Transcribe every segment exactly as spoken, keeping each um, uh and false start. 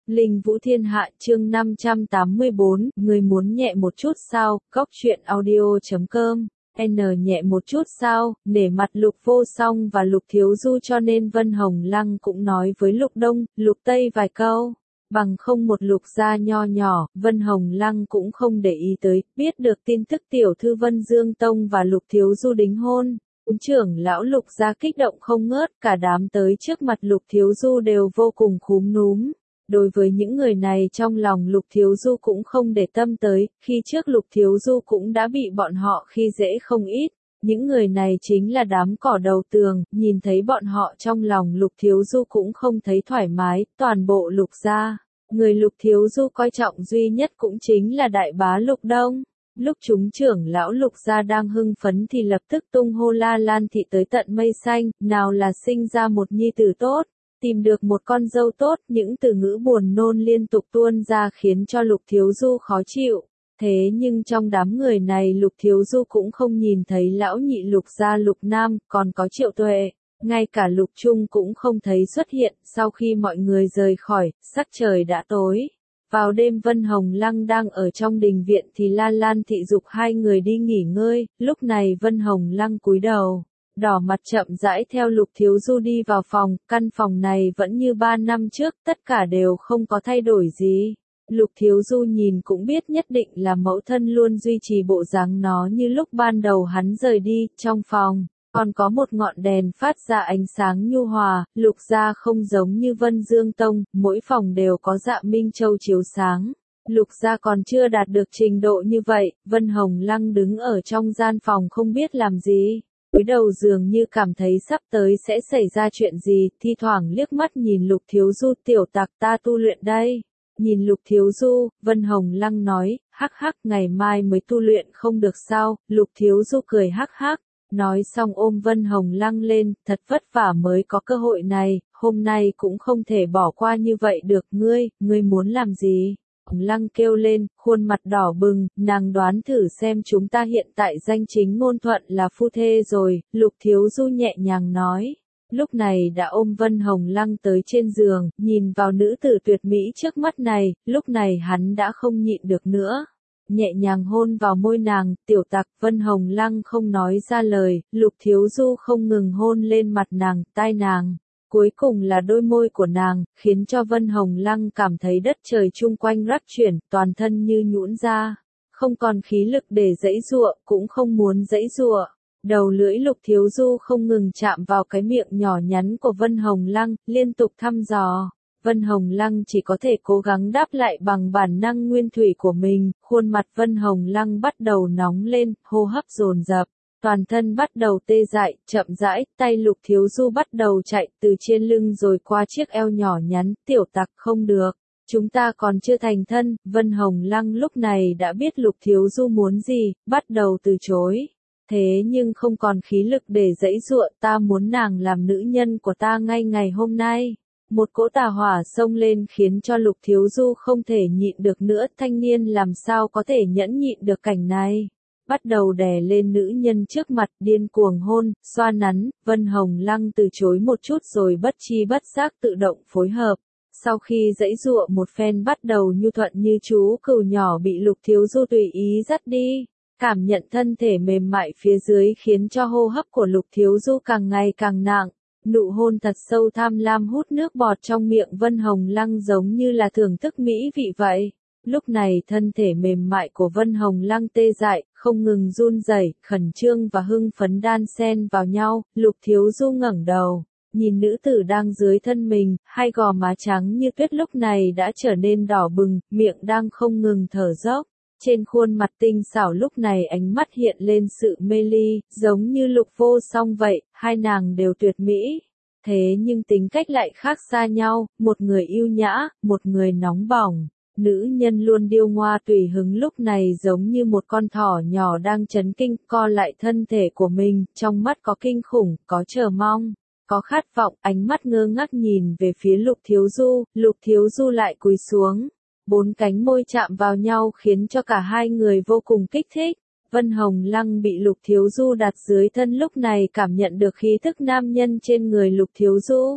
Linh Vũ Thiên Hạ chương năm trăm tám mươi bốn, người muốn nhẹ một chút sao, góc truyện audio.com, N nhẹ một chút sao, nể mặt Lục Vô Song và Lục Thiếu Du cho nên Vân Hồng Lăng cũng nói với Lục Đông, Lục Tây vài câu. Bằng không một Lục gia nho nhỏ, Vân Hồng Lăng cũng không để ý tới, biết được tin tức tiểu thư Vân Dương Tông và Lục Thiếu Du đính hôn. Trưởng lão Lục gia kích động không ngớt, cả đám tới trước mặt Lục Thiếu Du đều vô cùng khúm núm. Đối với những người này trong lòng Lục Thiếu Du cũng không để tâm tới, khi trước Lục Thiếu Du cũng đã bị bọn họ khi dễ không ít. Những người này chính là đám cỏ đầu tường, nhìn thấy bọn họ trong lòng Lục Thiếu Du cũng không thấy thoải mái, toàn bộ Lục gia. Người Lục Thiếu Du coi trọng duy nhất cũng chính là đại bá Lục Đông. Lúc chúng trưởng lão Lục gia đang hưng phấn thì lập tức tung hô la lan thị tới tận mây xanh, nào là sinh ra một nhi tử tốt, tìm được một con dâu tốt, những từ ngữ buồn nôn liên tục tuôn ra khiến cho Lục Thiếu Du khó chịu. Thế nhưng trong đám người này Lục Thiếu Du cũng không nhìn thấy lão nhị Lục gia Lục Nam, còn có Triệu Tuệ, ngay cả Lục Trung cũng không thấy xuất hiện. Sau khi mọi người rời khỏi, sắc trời đã tối. Vào đêm Vân Hồng Lăng đang ở trong đình viện thì La Lan thị dục hai người đi nghỉ ngơi, lúc này Vân Hồng Lăng cúi đầu, đỏ mặt chậm rãi theo Lục Thiếu Du đi vào phòng, căn phòng này vẫn như ba năm trước, tất cả đều không có thay đổi gì. Lục Thiếu Du nhìn cũng biết nhất định là mẫu thân luôn duy trì bộ dáng nó như lúc ban đầu hắn rời đi. Trong phòng còn có một ngọn đèn phát ra ánh sáng nhu hòa. Lục gia không giống như Vân Dương Tông, mỗi phòng đều có dạ minh châu chiếu sáng. Lục gia còn chưa đạt được trình độ như vậy. Vân Hồng Lăng đứng ở trong gian phòng không biết làm gì, cúi đầu dường như cảm thấy sắp tới sẽ xảy ra chuyện gì, thi thoảng liếc mắt nhìn Lục Thiếu Du, tiểu tặc ta tu luyện đây. Nhìn Lục Thiếu Du, Vân Hồng Lăng nói, hắc hắc, ngày mai mới tu luyện không được sao? Lục Thiếu Du cười hắc hắc, nói xong ôm Vân Hồng Lăng lên, thật vất vả mới có cơ hội này, hôm nay cũng không thể bỏ qua như vậy được. Ngươi, ngươi muốn làm gì? Hồng Lăng kêu lên, khuôn mặt đỏ bừng, nàng đoán thử xem chúng ta hiện tại danh chính ngôn thuận là phu thê rồi. Lục Thiếu Du nhẹ nhàng nói. Lúc này đã ôm Vân Hồng Lăng tới trên giường, nhìn vào nữ tử tuyệt mỹ trước mắt này, lúc này hắn đã không nhịn được nữa. Nhẹ nhàng hôn vào môi nàng, tiểu tặc. Vân Hồng Lăng không nói ra lời, Lục Thiếu Du không ngừng hôn lên mặt nàng, tai nàng. Cuối cùng là đôi môi của nàng, khiến cho Vân Hồng Lăng cảm thấy đất trời chung quanh rắc chuyển, toàn thân như nhũn ra. Không còn khí lực để giãy giụa, cũng không muốn giãy giụa. Đầu lưỡi Lục Thiếu Du không ngừng chạm vào cái miệng nhỏ nhắn của Vân Hồng Lăng, liên tục thăm dò. Vân Hồng Lăng chỉ có thể cố gắng đáp lại bằng bản năng nguyên thủy của mình, khuôn mặt Vân Hồng Lăng bắt đầu nóng lên, hô hấp dồn dập, toàn thân bắt đầu tê dại, chậm rãi, tay Lục Thiếu Du bắt đầu chạy từ trên lưng rồi qua chiếc eo nhỏ nhắn, tiểu tặc không được. Chúng ta còn chưa thành thân. Vân Hồng Lăng lúc này đã biết Lục Thiếu Du muốn gì, bắt đầu từ chối. Thế nhưng không còn khí lực để giãy giụa, ta muốn nàng làm nữ nhân của ta ngay ngày hôm nay. Một cỗ tà hỏa xông lên khiến cho Lục Thiếu Du không thể nhịn được nữa, thanh niên làm sao có thể nhẫn nhịn được cảnh này. Bắt đầu đè lên nữ nhân trước mặt, điên cuồng hôn, xoa nắn. Vân Hồng Lăng từ chối một chút rồi bất chi bất giác tự động phối hợp. Sau khi giãy giụa một phen bắt đầu nhu thuận như chú cừu nhỏ bị Lục Thiếu Du tùy ý dắt đi. Cảm nhận thân thể mềm mại phía dưới khiến cho hô hấp của Lục Thiếu Du càng ngày càng nặng. Nụ hôn thật sâu tham lam hút nước bọt trong miệng Vân Hồng Lăng giống như là thưởng thức mỹ vị vậy. Lúc này thân thể mềm mại của Vân Hồng Lăng tê dại, không ngừng run rẩy, khẩn trương và hưng phấn đan xen vào nhau. Lục Thiếu Du ngẩng đầu, nhìn nữ tử đang dưới thân mình, hai gò má trắng như tuyết lúc này đã trở nên đỏ bừng, miệng đang không ngừng thở dốc. Trên khuôn mặt tinh xảo lúc này ánh mắt hiện lên sự mê ly, giống như Lục Vô Song vậy, hai nàng đều tuyệt mỹ. Thế nhưng tính cách lại khác xa nhau, một người yêu nhã, một người nóng bỏng. Nữ nhân luôn điêu ngoa tùy hứng lúc này giống như một con thỏ nhỏ đang chấn kinh, co lại thân thể của mình, trong mắt có kinh khủng, có chờ mong, có khát vọng, ánh mắt ngơ ngác nhìn về phía Lục Thiếu Du. Lục Thiếu Du lại cúi xuống. Bốn cánh môi chạm vào nhau khiến cho cả hai người vô cùng kích thích. Vân Hồng Lăng bị Lục Thiếu Du đặt dưới thân lúc này cảm nhận được khí thức nam nhân trên người Lục Thiếu Du.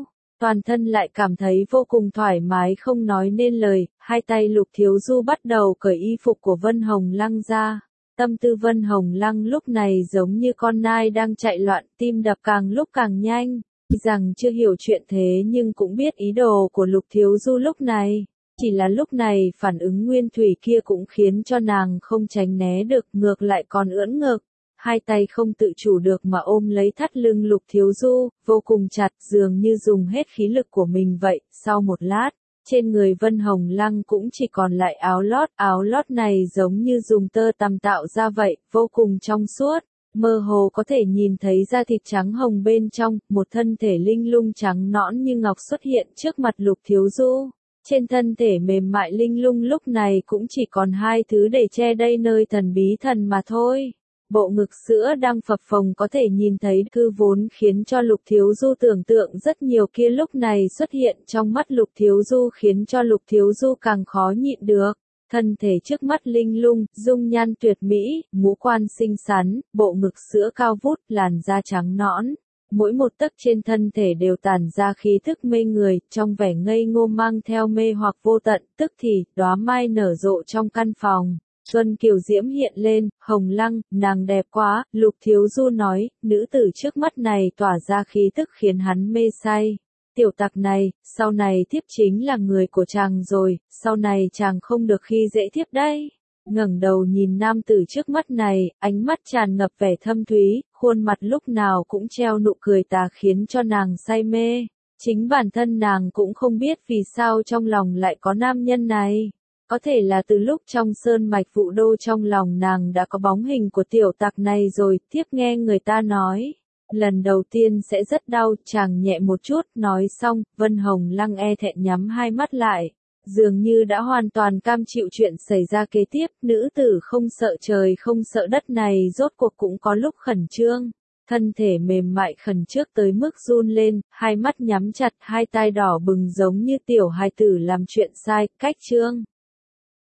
toàn thân lại cảm thấy vô cùng thoải mái không nói nên lời, hai tay Lục Thiếu Du bắt đầu cởi y phục của Vân Hồng Lăng ra. Tâm tư Vân Hồng Lăng lúc này giống như con nai đang chạy loạn, tim đập càng lúc càng nhanh. Tuy rằng chưa hiểu chuyện thế nhưng cũng biết ý đồ của Lục Thiếu Du lúc này. Chỉ là lúc này phản ứng nguyên thủy kia cũng khiến cho nàng không tránh né được, ngược lại còn ưỡn ngực. Hai tay không tự chủ được mà ôm lấy thắt lưng Lục Thiếu Du, vô cùng chặt, dường như dùng hết khí lực của mình vậy. Sau một lát, trên người Vân Hồng Lăng cũng chỉ còn lại áo lót, áo lót này giống như dùng tơ tằm tạo ra vậy, vô cùng trong suốt, mơ hồ có thể nhìn thấy da thịt trắng hồng bên trong, một thân thể linh lung trắng nõn như ngọc xuất hiện trước mặt Lục Thiếu Du. Trên thân thể mềm mại linh lung lúc này cũng chỉ còn hai thứ để che đây nơi thần bí thần mà thôi. Bộ ngực sữa đang phập phồng có thể nhìn thấy cư vốn khiến cho Lục Thiếu Du tưởng tượng rất nhiều kia lúc này xuất hiện trong mắt Lục Thiếu Du khiến cho Lục Thiếu Du càng khó nhịn được. Thân thể trước mắt linh lung, dung nhan tuyệt mỹ, ngũ quan xinh xắn, bộ ngực sữa cao vút, làn da trắng nõn. Mỗi một tấc trên thân thể đều tản ra khí thức mê người, trong vẻ ngây ngô mang theo mê hoặc vô tận, tức thì, đóa mai nở rộ trong căn phòng. Xuân kiều diễm hiện lên, Hồng Lăng, nàng đẹp quá, Lục Thiếu Du nói, nữ tử trước mắt này tỏa ra khí tức khiến hắn mê say. Tiểu tặc này, sau này thiếp chính là người của chàng rồi, sau này chàng không được khi dễ thiếp đấy. Ngẩng đầu nhìn nam tử trước mắt này, ánh mắt tràn ngập vẻ thâm thúy, khuôn mặt lúc nào cũng treo nụ cười tà khiến cho nàng say mê. Chính bản thân nàng cũng không biết vì sao trong lòng lại có nam nhân này. Có thể là từ lúc trong sơn mạch Vũ Đô trong lòng nàng đã có bóng hình của tiểu tặc này rồi, tiếp nghe người ta nói. Lần đầu tiên sẽ rất đau, chàng nhẹ một chút, nói xong, Vân Hồng Lăng e thẹn nhắm hai mắt lại. Dường như đã hoàn toàn cam chịu chuyện xảy ra kế tiếp, nữ tử không sợ trời không sợ đất này rốt cuộc cũng có lúc khẩn trương. Thân thể mềm mại khẩn trước tới mức run lên, hai mắt nhắm chặt, hai tai đỏ bừng giống như tiểu hài tử làm chuyện sai, cách chương.